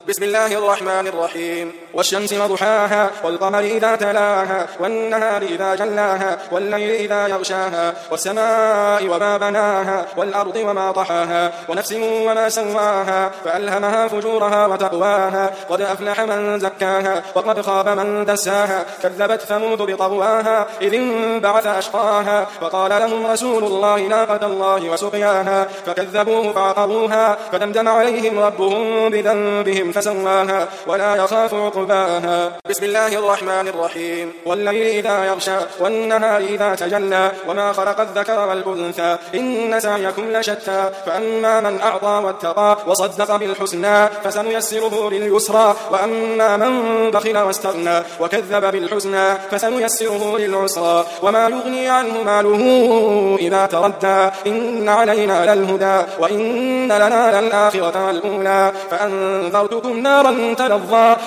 بسم الله الرحمن الرحيم. والشمس وضحاها والقمر إذا تلاها والنهار إذا جلاها والليل إذا يغشاها والسماء وما بناها والأرض وما طحاها ونفس وما سواها فألهمها فجورها وتقواها قد أفلح من زكاها وقد خاب من دساها كذبت ثمود بطغواها إذ انبعث أشقاها وقال لهم رسول الله ناقة الله وسقياها فكذبوه فعقروها فدمدم عليهم ربهم بذنبهم فسواها ولا يخاف عقباها. بسم الله الرحمن الرحيم. والليل إذا يغشى والنهار إذا تجلى وما خلق الذكر والأنثى إن سعيكم لشتى فأما من أعطى واتقى وصدق بالحسنى فسنيسره لليسرى وأما من بخل واستغنى وكذب بالحسنى فسنيسره للعسرى وما يغني عنه ماله إذا تردى إن علينا للهدى وإن لنا للآخرة والأولى فأنذرتكم نارا تلظى